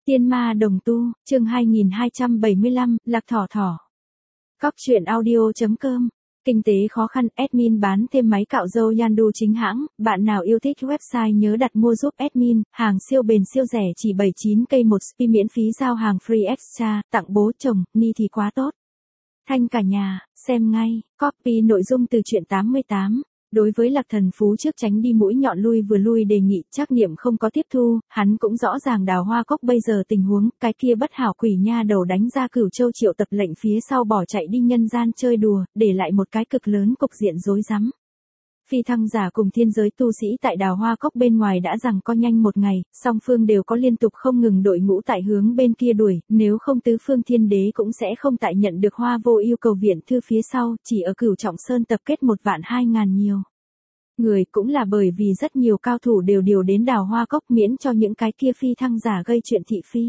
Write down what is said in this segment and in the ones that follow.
Tiên ma đồng tu, chương 2275, Lạc Thỏ Thỏ. Cóc truyện audio.com. Kinh tế khó khăn, admin bán thêm máy cạo râu Yandu chính hãng, bạn nào yêu thích website nhớ đặt mua giúp admin, hàng siêu bền siêu rẻ chỉ 79k một spi miễn phí giao hàng free extra, tặng bố chồng, ni thì quá tốt. Thanh cả nhà, xem ngay, copy nội dung từ truyện 88. Đối với Lạc Thần Phú trước tránh đi mũi nhọn lui vừa lui đề nghị Trác Niệm không có tiếp thu, hắn cũng rõ ràng Đào Hoa Cốc bây giờ tình huống, cái kia bất hảo quỷ nha đầu đánh ra Cửu Châu triệu tập lệnh phía sau bỏ chạy đi nhân gian chơi đùa, để lại một cái cực lớn cục diện rối rắm. Phi thăng giả cùng thiên giới tu sĩ tại Đào Hoa Cốc bên ngoài đã rằng co nhanh một ngày, song phương đều có liên tục không ngừng đội ngũ tại hướng bên kia đuổi, nếu không tứ phương thiên đế cũng sẽ không tại nhận được Hoa Vô yêu cầu viện thư phía sau, chỉ ở Cửu Trọng Sơn tập kết 1.200.000 nhiều người, cũng là bởi vì rất nhiều cao thủ đều điều đến Đào Hoa Cốc miễn cho những cái kia phi thăng giả gây chuyện thị phi.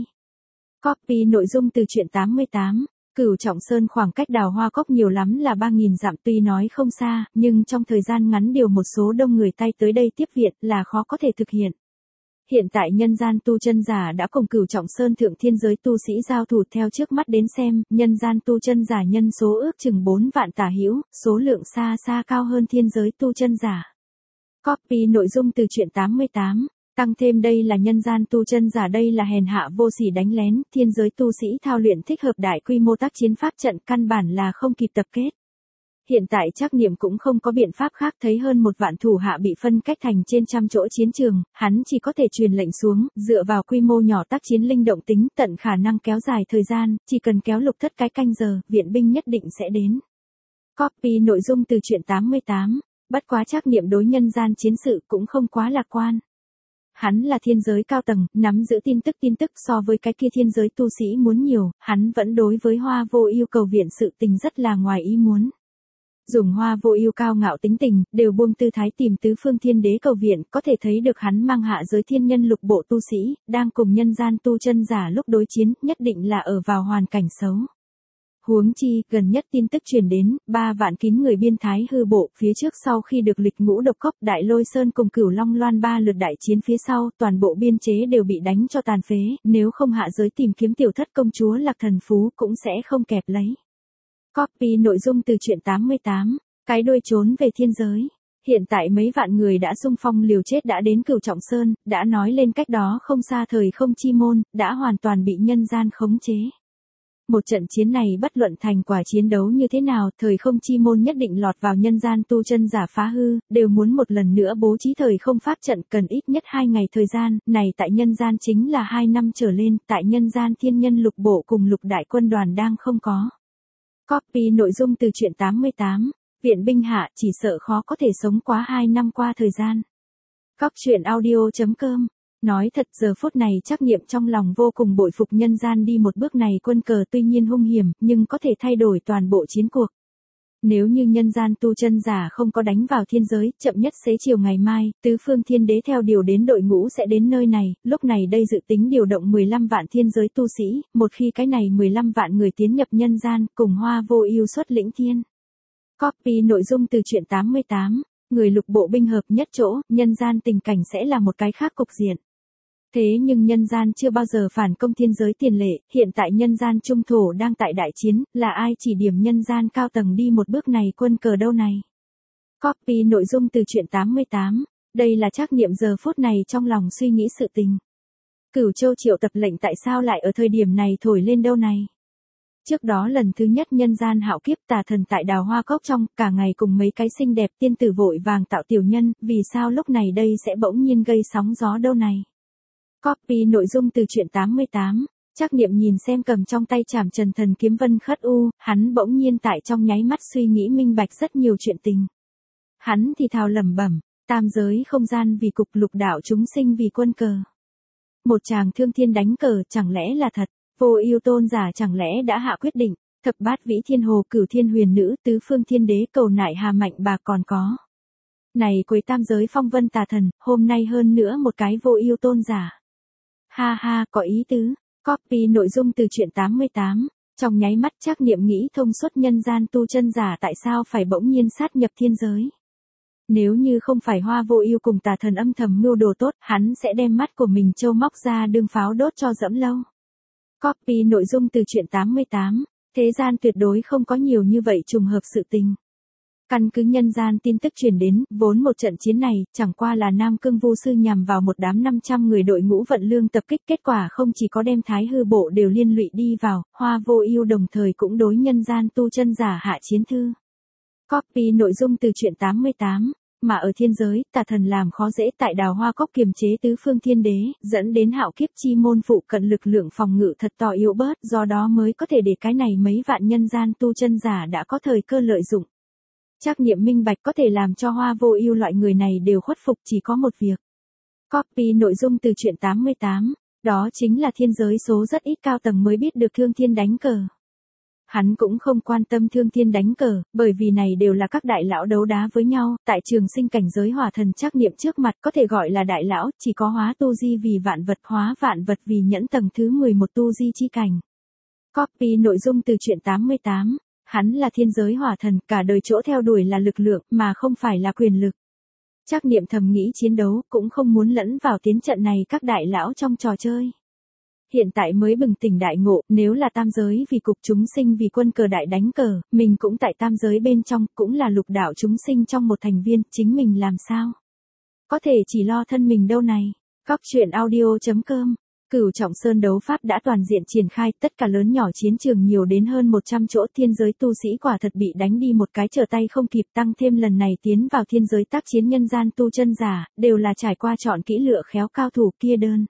Copy nội dung từ truyện 88. Cửu Trọng Sơn khoảng cách Đào Hoa Cốc nhiều lắm là 3.000 dặm, tuy nói không xa, nhưng trong thời gian ngắn điều một số đông người tay tới đây tiếp viện là khó có thể thực hiện. Hiện tại nhân gian tu chân giả đã cùng Cửu Trọng Sơn thượng thiên giới tu sĩ giao thủ, theo trước mắt đến xem, nhân gian tu chân giả nhân số ước chừng 4 vạn tả hữu, số lượng xa xa cao hơn thiên giới tu chân giả. Copy nội dung từ truyện 88. Tăng thêm đây là nhân gian tu chân giả, đây là hèn hạ vô sỉ đánh lén, thiên giới tu sĩ thao luyện thích hợp đại quy mô tác chiến pháp trận, căn bản là không kịp tập kết. Hiện tại Trác Niệm cũng không có biện pháp khác, thấy hơn 1 vạn thủ hạ bị phân cách thành trên trăm chỗ chiến trường, hắn chỉ có thể truyền lệnh xuống, dựa vào quy mô nhỏ tác chiến linh động tính, tận khả năng kéo dài thời gian, chỉ cần kéo lục thất cái canh giờ, viện binh nhất định sẽ đến. Copy nội dung từ truyện 88. Bất quá Trác Niệm đối nhân gian chiến sự cũng không quá lạc quan. Hắn là thiên giới cao tầng, nắm giữ tin tức so với cái kia thiên giới tu sĩ muốn nhiều, hắn vẫn đối với Hoa Vô yêu cầu viện sự tình rất là ngoài ý muốn. Dùng Hoa Vô yêu cao ngạo tính tình, đều buông tư thái tìm tứ phương thiên đế cầu viện, có thể thấy được hắn mang hạ giới thiên nhân lục bộ tu sĩ, đang cùng nhân gian tu chân giả lúc đối chiến, nhất định là ở vào hoàn cảnh xấu. Huống chi, gần nhất tin tức truyền đến, 3 vạn kín người biên thái hư bộ, phía trước sau khi được lịch ngũ độc cốc, Đại Lôi Sơn cùng Cửu Long Loan 3 lượt đại chiến phía sau, toàn bộ biên chế đều bị đánh cho tàn phế, nếu không hạ giới tìm kiếm tiểu thất công chúa Lạc Thần Phú cũng sẽ không kẹp lấy. Copy nội dung từ truyện 88. Cái đuôi trốn về thiên giới. Hiện tại mấy vạn người đã xung phong liều chết đã đến Cửu Trọng Sơn, đã nói lên cách đó không xa thời không chi môn, đã hoàn toàn bị nhân gian khống chế. Một trận chiến này bất luận thành quả chiến đấu như thế nào, thời không chi môn nhất định lọt vào nhân gian tu chân giả phá hư, đều muốn một lần nữa bố trí thời không pháp trận, cần ít nhất 2 ngày thời gian, này tại nhân gian chính là 2 năm trở lên, tại nhân gian thiên nhân lục bộ cùng lục đại quân đoàn đang không có. Copy nội dung từ truyện 88. Viện binh hạ, chỉ sợ khó có thể sống quá 2 năm qua thời gian. Cóc truyện audio.com. Nói thật, giờ phút này Trác Niệm trong lòng vô cùng bội phục nhân gian đi một bước này quân cờ, tuy nhiên hung hiểm, nhưng có thể thay đổi toàn bộ chiến cuộc. Nếu như nhân gian tu chân giả không có đánh vào thiên giới, chậm nhất xế chiều ngày mai, tứ phương thiên đế theo điều đến đội ngũ sẽ đến nơi này, lúc này đây dự tính điều động 15 vạn thiên giới tu sĩ, một khi cái này 15 vạn người tiến nhập nhân gian, cùng Hoa Vô yêu xuất lĩnh thiên. Copy nội dung từ truyện 88. Người lục bộ binh hợp nhất chỗ, nhân gian tình cảnh sẽ là một cái khác cục diện. Thế nhưng nhân gian chưa bao giờ phản công thiên giới tiền lệ, hiện tại nhân gian trung thổ đang tại đại chiến, là ai chỉ điểm nhân gian cao tầng đi một bước này quân cờ đâu này. Copy nội dung từ truyện 88. Đây là Trác Niệm giờ phút này trong lòng suy nghĩ sự tình. Cửu Châu triệu tập lệnh tại sao lại ở thời điểm này thổi lên đâu này. Trước đó lần thứ nhất nhân gian hạo kiếp, tà thần tại Đào Hoa Cốc trong, cả ngày cùng mấy cái xinh đẹp tiên tử vội vàng tạo tiểu nhân, vì sao lúc này đây sẽ bỗng nhiên gây sóng gió đâu này. Copy nội dung từ truyện 88. Trác Niệm nhìn xem cầm trong tay Trảm Trần Thần kiếm Vân Khất U, hắn bỗng nhiên tại trong nháy mắt suy nghĩ minh bạch rất nhiều chuyện tình. Hắn thì thào lẩm bẩm, tam giới không gian vì cục, lục đạo chúng sinh vì quân cờ. Một chàng thương thiên đánh cờ, chẳng lẽ là thật? Vô yêu tôn giả chẳng lẽ đã hạ quyết định, thập bát vĩ thiên hồ, cửu thiên huyền nữ, tứ phương thiên đế, cầu nại hà mạnh bà còn có. Này quấy tam giới phong vân tà thần, hôm nay hơn nữa một cái vô yêu tôn giả. Ha ha, có ý tứ. Copy nội dung từ truyện 88. Trong nháy mắt Trác Niệm nghĩ thông suốt nhân gian tu chân giả tại sao phải bỗng nhiên sát nhập thiên giới. Nếu như không phải Hoa Vô Ưu cùng tà thần âm thầm mưu đồ tốt, hắn sẽ đem mắt của mình trâu móc ra đương pháo đốt cho Dẫm Lâu. Copy nội dung từ truyện 88. Thế gian tuyệt đối không có nhiều như vậy trùng hợp sự tình. Căn cứ nhân gian tin tức truyền đến, vốn một trận chiến này, chẳng qua là Nam Cương Vu Sư nhằm vào một đám 500 người đội ngũ vận lương tập kích, kết quả không chỉ có đem Thái Hư Bộ đều liên lụy đi vào, Hoa Vô Ưu đồng thời cũng đối nhân gian tu chân giả hạ chiến thư. Copy nội dung từ truyện 88. Mà ở thiên giới, tà thần làm khó dễ tại Đào Hoa Cốc kiềm chế tứ phương thiên đế, dẫn đến Hạo Kiếp chi môn phụ cận lực lượng phòng ngự thật to yếu bớt, do đó mới có thể để cái này mấy vạn nhân gian tu chân giả đã có thời cơ lợi dụng. Trác Niệm minh bạch có thể làm cho Hoa Vô Ưu loại người này đều khuất phục chỉ có một việc. Copy nội dung từ truyện 88, đó chính là thiên giới số rất ít cao tầng mới biết được Thương Thiên đánh cờ. Hắn cũng không quan tâm Thương Thiên đánh cờ, bởi vì này đều là các đại lão đấu đá với nhau, tại trường sinh cảnh giới hỏa thần Trác Niệm trước mặt có thể gọi là đại lão, chỉ có hóa tu di vì vạn vật, hóa vạn vật vì nhẫn tầng thứ 11 tu di chi cảnh. Copy nội dung từ truyện 88. Hắn là thiên giới hỏa thần, cả đời chỗ theo đuổi là lực lượng, mà không phải là quyền lực. Trác Niệm thầm nghĩ chiến đấu, cũng không muốn lẫn vào tiến trận này các đại lão trong trò chơi. Hiện tại mới bừng tỉnh đại ngộ, nếu là tam giới vì cục chúng sinh vì quân cờ đại đánh cờ, mình cũng tại tam giới bên trong, cũng là lục đạo chúng sinh trong một thành viên, chính mình làm sao? Có thể chỉ lo thân mình đâu này. Cóc truyện audio.com. Cửu Trọng Sơn đấu pháp đã toàn diện triển khai, tất cả lớn nhỏ chiến trường nhiều đến hơn 100 chỗ, thiên giới tu sĩ quả thật bị đánh đi một cái trở tay không kịp, tăng thêm lần này tiến vào thiên giới tác chiến nhân gian tu chân giả, đều là trải qua chọn kỹ lựa khéo cao thủ kia đơn.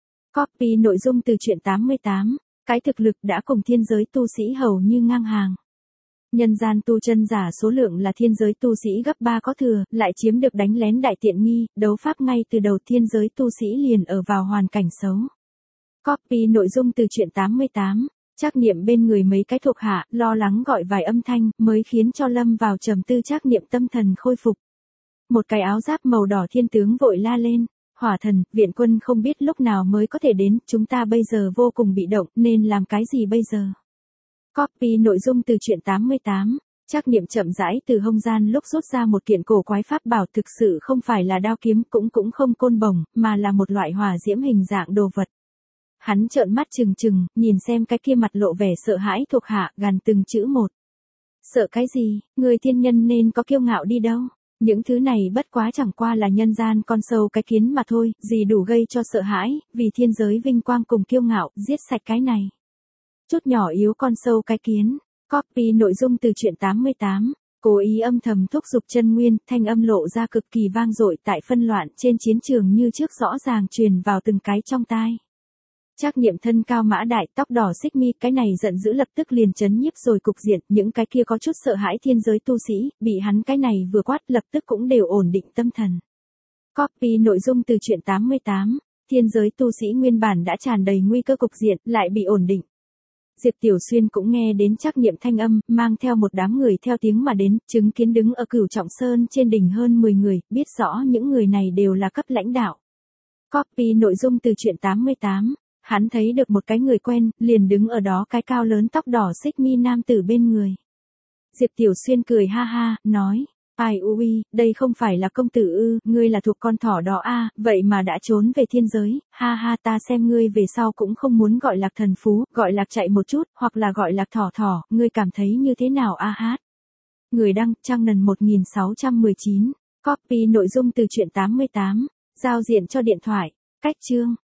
Copy nội dung từ truyện 88, cái thực lực đã cùng thiên giới tu sĩ hầu như ngang hàng. Nhân gian tu chân giả số lượng là thiên giới tu sĩ gấp 3 có thừa, lại chiếm được đánh lén đại tiện nghi, đấu pháp ngay từ đầu thiên giới tu sĩ liền ở vào hoàn cảnh xấu. Copy nội dung từ truyện 88, Trác Niệm bên người mấy cái thuộc hạ, lo lắng gọi vài âm thanh, mới khiến cho lâm vào trầm tư Trác Niệm tâm thần khôi phục. Một cái áo giáp màu đỏ thiên tướng vội la lên, hỏa thần, viện quân không biết lúc nào mới có thể đến, chúng ta bây giờ vô cùng bị động, nên làm cái gì bây giờ? Copy nội dung từ truyện 88, Trác Niệm chậm rãi từ hông gian lúc rút ra một kiện cổ quái pháp bảo, thực sự không phải là đao kiếm, cũng không côn bổng, mà là một loại hỏa diễm hình dạng đồ vật. Hắn trợn mắt trừng trừng, nhìn xem cái kia mặt lộ vẻ sợ hãi thuộc hạ, gằn từng chữ một. Sợ cái gì, người thiên nhân nên có kiêu ngạo đi đâu. Những thứ này bất quá chẳng qua là nhân gian con sâu cái kiến mà thôi, gì đủ gây cho sợ hãi, vì thiên giới vinh quang cùng kiêu ngạo, giết sạch cái này. Chút nhỏ yếu con sâu cái kiến. Copy nội dung từ truyện 88, cố ý âm thầm thúc giục chân nguyên, thanh âm lộ ra cực kỳ vang dội tại phân loạn trên chiến trường như trước rõ ràng truyền vào từng cái trong tai. Trác Niệm thân cao mã đại, tóc đỏ xích mi, cái này giận dữ lập tức liền chấn nhiếp rồi cục diện, những cái kia có chút sợ hãi thiên giới tu sĩ, bị hắn cái này vừa quát lập tức cũng đều ổn định tâm thần. Copy nội dung từ truyện 88, thiên giới tu sĩ nguyên bản đã tràn đầy nguy cơ cục diện, lại bị ổn định. Diệp Tiểu Xuyên cũng nghe đến Trác Niệm thanh âm, mang theo một đám người theo tiếng mà đến, chứng kiến đứng ở Cửu Trọng Sơn trên đỉnh hơn 10 người, biết rõ những người này đều là cấp lãnh đạo. Copy nội dung từ truyện 88. Hắn thấy được một cái người quen, liền đứng ở đó cái cao lớn tóc đỏ xích mi nam tử bên người. Diệp Tiểu Xuyên cười ha ha, nói, ai ui, đây không phải là công tử ư, ngươi là thuộc con thỏ đó a, vậy mà đã trốn về thiên giới, ha ha, ta xem ngươi về sau cũng không muốn gọi Lạc thần phú, gọi Lạc chạy một chút, hoặc là gọi Lạc thỏ thỏ, ngươi cảm thấy như thế nào a hát. Người đăng, trang nần 1619, copy nội dung từ truyện 88, giao diện cho điện thoại, cách chương.